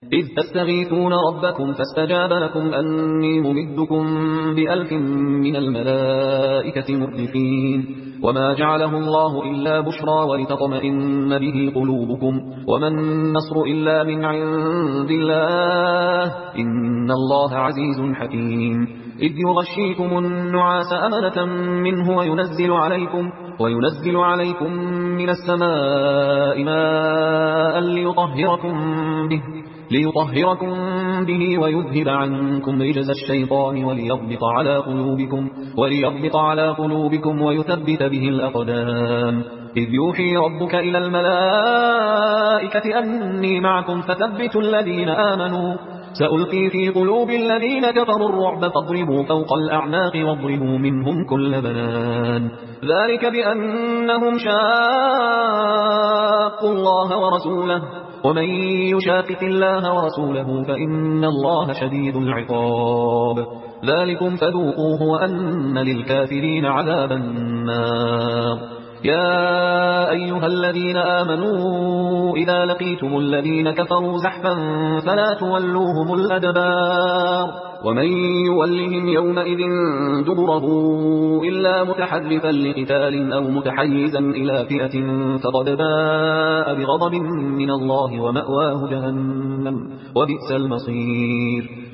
إذ تستغيثون ربكم فاستجاب لكم أني ممدكم ب1000 من الملائكة مردفين وما جعله الله إلا بشرى ولتطمئن به قلوبكم وما النصر إلا من عند الله إن الله عزيز حكيم إذ يغشيكم النعاس أمنة منه وينزل عليكم من السماء ماء ليطهركم به ويذهب عنكم رجز الشيطان وليربط على قلوبكم ويثبت به الأقدام إذ يوحي ربك إلى الملائكة أني معكم فثبتوا الذين آمنوا سألقي في قلوب الذين كفروا الرعب فاضربوا فوق الأعناق واضربوا منهم كل بنان ذلك بأنهم شاقوا الله ورسوله ومن يشاقق الله ورسوله فإن الله شديد العقاب ذلكم فذوقوه وأن للكافرين عذاب النار يا أيها الذين آمنوا إذا لقيتم الذين كفروا زحفا فلا تولوهم الأدبار ومن يولهم يومئذ دبره إلا متحرفا لقتال أو متحيزا إلى فئة فقد باء بغضب من الله ومأواه جهنم وبئس المصير